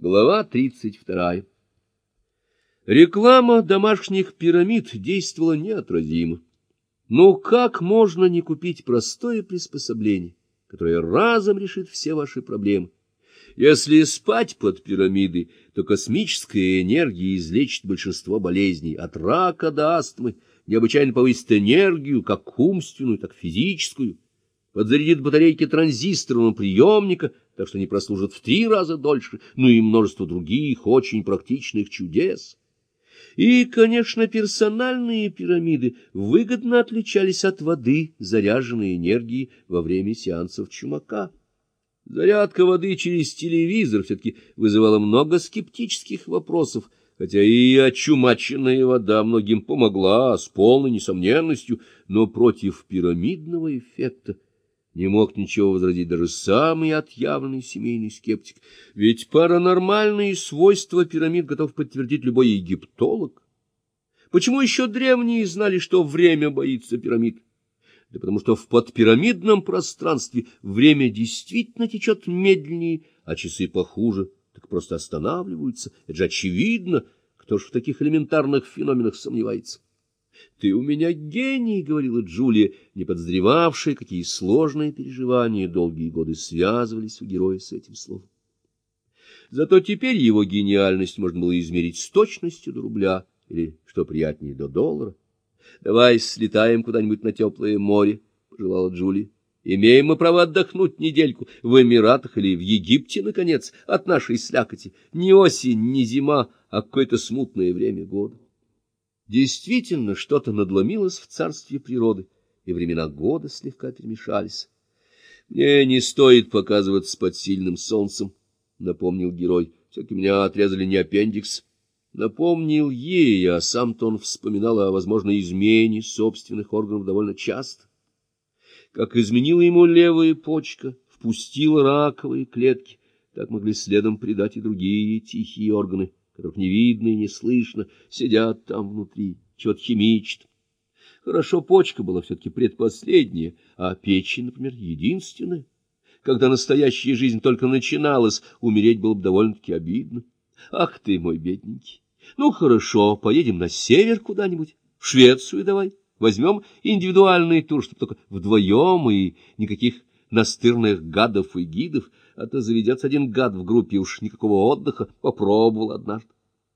Глава 32. Реклама домашних пирамид действовала неотразимо. Но как можно не купить простое приспособление, которое разом решит все ваши проблемы? Если спать под пирамидой, то космическая энергия излечит большинство болезней, от рака до астмы, необычайно повысит энергию, как умственную, так и физическую, подзарядит батарейки транзисторного приемника, так что они прослужат в 3 раза дольше, ну и множество других очень практичных чудес. И, конечно, персональные пирамиды выгодно отличались от воды, заряженной энергией во время сеансов Чумака. Зарядка воды через телевизор все-таки вызывала много скептических вопросов, хотя и очумаченная вода многим помогла с полной несомненностью, но против пирамидного эффекта не мог ничего возразить даже самый отъявленный семейный скептик, ведь паранормальные свойства пирамид готов подтвердить любой египтолог. Почему еще древние знали, что время боится пирамид? Да потому что в подпирамидном пространстве время действительно течет медленнее, а часы похуже, так просто останавливаются. Это же очевидно, кто ж в таких элементарных феноменах сомневается. — Ты у меня гений, — говорила Джулия, не подозревавшая, какие сложные переживания долгие годы связывались у героя с этим словом. Зато теперь его гениальность можно было измерить с точностью до рубля, или, что приятнее, до доллара. — Давай слетаем куда-нибудь на теплое море, — пожелала Джулия. — Имеем мы право отдохнуть недельку в Эмиратах или в Египте, наконец, от нашей слякоти. Ни осень, ни зима, а какое-то смутное время года. Действительно, что-то надломилось в царстве природы, и времена года слегка перемешались. — Мне не стоит показываться под сильным солнцем, — напомнил герой. — Все-таки меня отрезали не аппендикс. Напомнил ей, а сам-то он вспоминал о возможной измене собственных органов довольно часто. Как изменила ему левая почка, впустила раковые клетки, так могли следом предать и другие тихие органы, которых не видно и не слышно, сидят там внутри, чего-то химичат. Хорошо, почка была все-таки предпоследняя, а печень, например, единственная. Когда настоящая жизнь только начиналась, умереть было бы довольно-таки обидно. Ах ты, мой бедненький! Ну, хорошо, поедем на север куда-нибудь, в Швецию давай, возьмем индивидуальный тур, чтобы только вдвоем и никаких настырных гадов и гидов, а то заведется один гад в группе, уж никакого отдыха, попробовал однажды.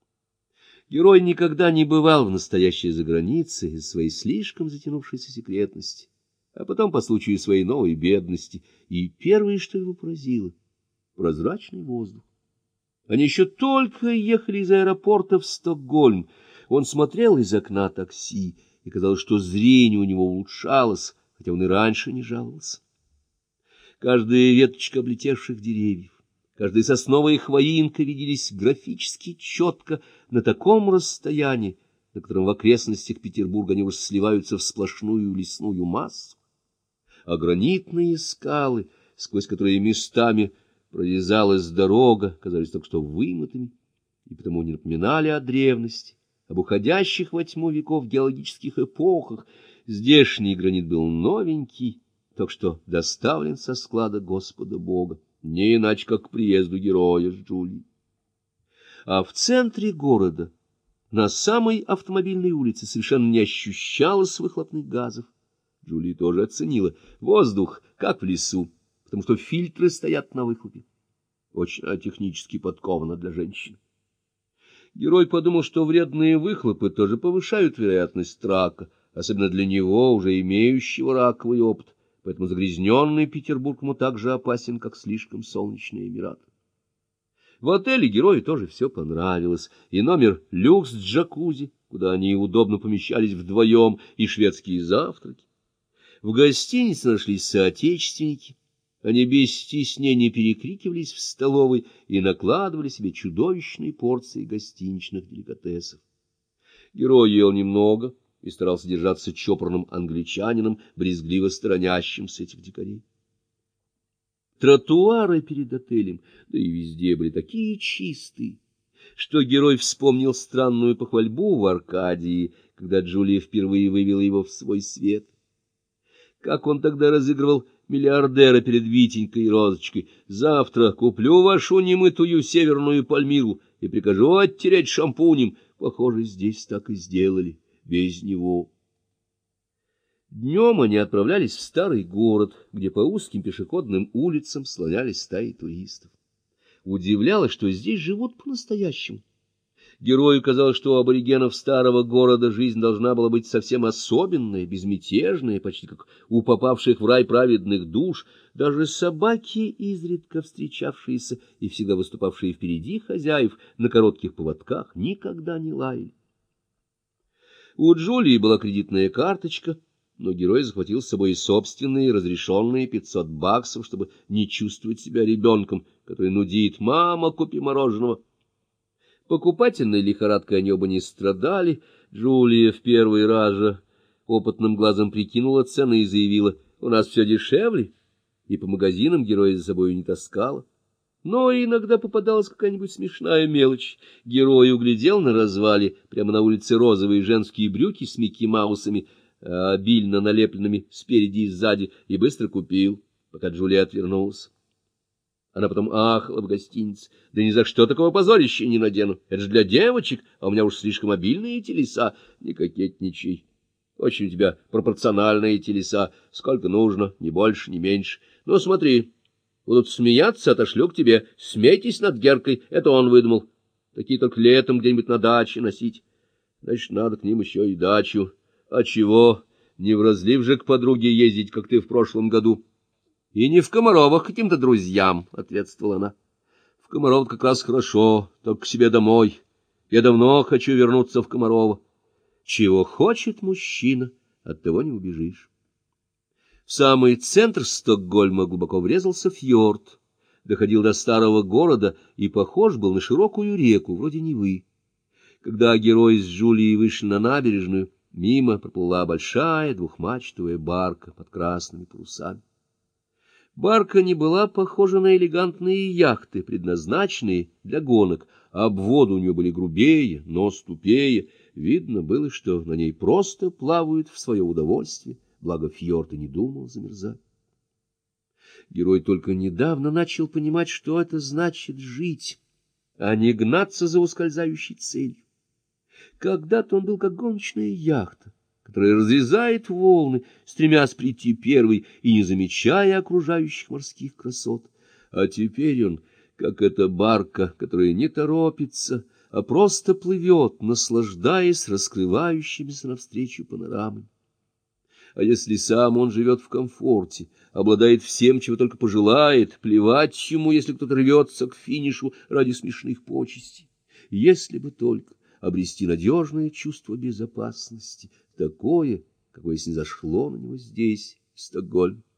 Герой никогда не бывал в настоящей загранице из своей слишком затянувшейся секретности, а потом по случаю своей новой бедности, и первое, что его поразило — прозрачный воздух. Они еще только ехали из аэропорта в Стокгольм. Он смотрел из окна такси, и казалось, что зрение у него улучшалось, хотя он и раньше не жаловался. Каждая веточка облетевших деревьев, каждая сосновая хвоинка виделись графически четко на таком расстоянии, на котором в окрестностях Петербурга они уже сливаются в сплошную лесную массу. А гранитные скалы, сквозь которые местами прорезалась дорога, казались только что вымытыми, и потому не напоминали о древности, об уходящих во тьму веков геологических эпохах. Здешний гранит был новенький, только что доставлен со склада Господа Бога, не иначе как к приезду героя с Джулией. А в центре города, на самой автомобильной улице, совершенно не ощущалось выхлопных газов. Джулия тоже оценила воздух, как в лесу, потому что фильтры стоят на выхлопе. Очень технически подковано для женщин. Герой подумал, что вредные выхлопы тоже повышают вероятность рака, особенно для него, уже имеющего раковый опыт, поэтому загрязненный Петербург ему так же опасен, как слишком солнечные Эмираты. В отеле герою тоже все понравилось, и номер люкс с джакузи, куда они удобно помещались вдвоем, и шведские завтраки. В гостинице нашлись соотечественники. Они без стеснения перекрикивались в столовой и накладывали себе чудовищные порции гостиничных деликатесов. Герой ел немного и старался держаться чопорным англичанином, брезгливо сторонящимся этих дикарей. Тротуары перед отелем, да и везде, были такие чистые, что герой вспомнил странную похвальбу в Аркадии, когда Джулия впервые вывела его в свой свет. Как он тогда разыгрывал миллиардера перед Витенькой и Розочкой. Завтра куплю вашу немытую северную Пальмиру и прикажу оттереть шампунем. Похоже, здесь так и сделали, без него. Днем они отправлялись в старый город, где по узким пешеходным улицам слонялись стаи туристов. Удивляло, что здесь живут по-настоящему. Герою казалось, что у аборигенов старого города жизнь должна была быть совсем особенная, безмятежная, почти как у попавших в рай праведных душ. Даже собаки, изредка встречавшиеся и всегда выступавшие впереди хозяев на коротких поводках, никогда не лаяли. У Джулии была кредитная карточка, но герой захватил с собой и собственные разрешенные $500, чтобы не чувствовать себя ребенком, который нудит: «Мама, купи мороженого». Покупательной лихорадкой они оба не страдали. Джулия в первый раз же опытным глазом прикинула цены и заявила: «У нас все дешевле», и по магазинам героя за собой не таскала. Но иногда попадалась какая-нибудь смешная мелочь. Герой углядел на развале прямо на улице розовые женские брюки с Микки Маусами, обильно налепленными спереди и сзади, и быстро купил, пока Джулия отвернулась. Она потом ахала в гостинице: «Да ни за что такого позорища не надену. Это же для девочек, а у меня уж слишком обильные телеса». Не кокетничай. Очень у тебя пропорциональные телеса. Сколько нужно, ни больше, ни меньше. Ну, смотри, будут смеяться, отошлю к тебе. Смейтесь над Геркой, это он выдумал. Такие только летом где-нибудь на даче носить. Значит, надо к ним еще и дачу. А чего? Не в разлив же к подруге ездить, как ты в прошлом году. — И не в Комаровах каким-то друзьям, — ответствовала она. — В Комаров как раз хорошо, только к себе домой. Я давно хочу вернуться в Комарово. Чего хочет мужчина, от того не убежишь. В самый центр Стокгольма глубоко врезался фьорд, доходил до старого города и похож был на широкую реку, вроде Невы. Когда герой с Джулией вышли на набережную, мимо проплыла большая двухмачтовая барка под красными парусами. Барка не была похожа на элегантные яхты, предназначенные для гонок, а обводы у нее были грубее, нос тупее. Видно было, что на ней просто плавают в свое удовольствие, благо фьорд и не думал замерзать. Герой только недавно начал понимать, что это значит жить, а не гнаться за ускользающей целью. Когда-то он был как гоночная яхта, которая разрезает волны, стремясь прийти первой и не замечая окружающих морских красот. А теперь он, как эта барка, которая не торопится, а просто плывет, наслаждаясь раскрывающимися навстречу панорамами. А если сам он живет в комфорте, обладает всем, чего только пожелает, плевать ему, если кто-то рвется к финишу ради смешных почестей. Если бы только обрести надежное чувство безопасности, такое, какое снизошло на него здесь, в Стокгольме.